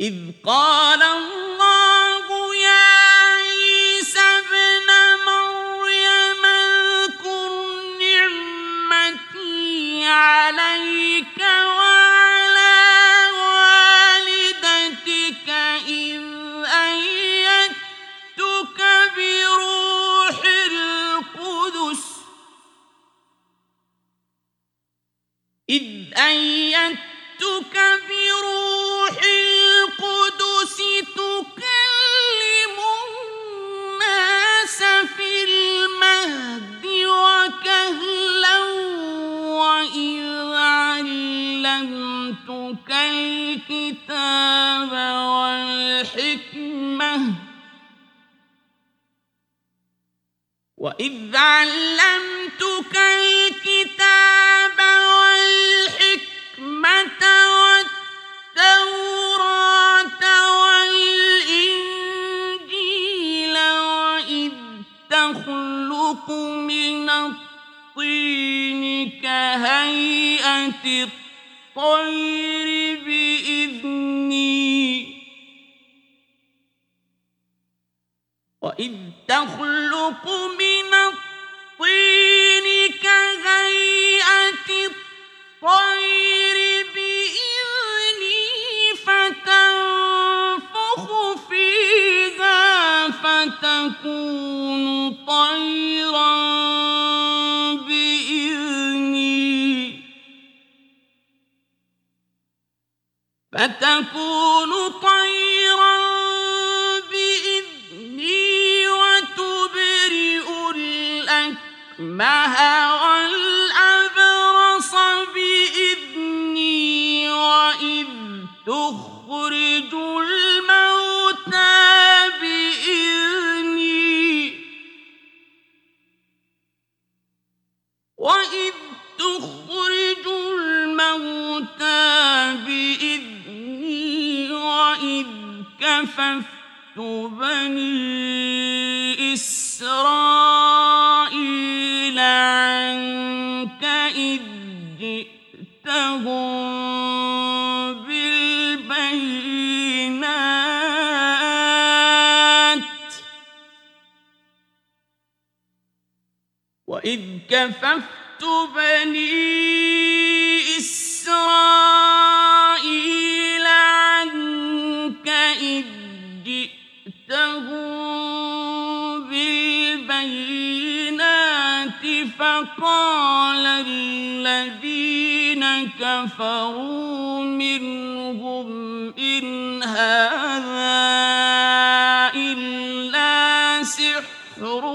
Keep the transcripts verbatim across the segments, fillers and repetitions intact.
إذ قال الله يا عيسى ابن مريم اذكر نعمتي عليك وعلى والدتك إذ أيدتك بروح القدس إذ أيدتك بروح القدس تكلم الناس في المهد وكهلا وإذ علمتك الكتاب والحكمة وإذ علمتك الكتاب والحكمة والتوراة والإنجيل وإذ تخلق من الطين كهيئة الطير بإذني وإذ تخلق من الطين كهيئة الطير بإذني فتنفخ فيها فتكون طيرا بإذني فتكون طيرا بإذني وتبرئ الأكمه والأبرص بإذني وإذ تخرج الموتى بإذني وإذ تخرج الموتى بإذني وإذ كففت بني إسرائيل عنك إذ جئتهم بالبينات وإذ كففت بني إسرائيل عنك إذ جئتهم بالبينات فقال الذين كفروا منهم إن هذا إلا سحر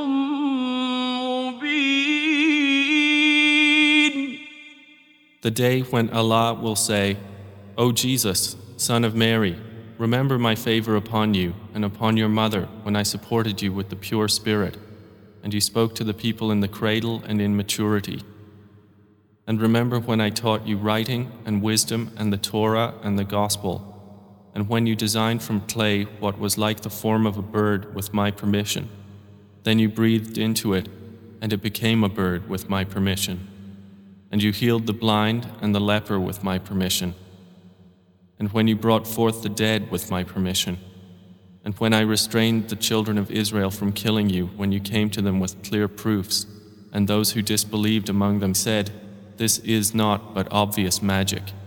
مبين. The day when Allah will say, O Jesus, son of Mary, remember my favor upon you and upon your mother when I supported you with the pure spirit, and you spoke to the people in the cradle and in maturity. And remember when I taught you writing and wisdom and the Torah and the Gospel, and when you designed from clay what was like the form of a bird with my permission. Then you breathed into it, and it became a bird with my permission. And you healed the blind and the leper with my permission. And when you brought forth the dead with my permission. And when I restrained the children of Israel from killing you when you came to them with clear proofs, and those who disbelieved among them said, This is not but obvious magic.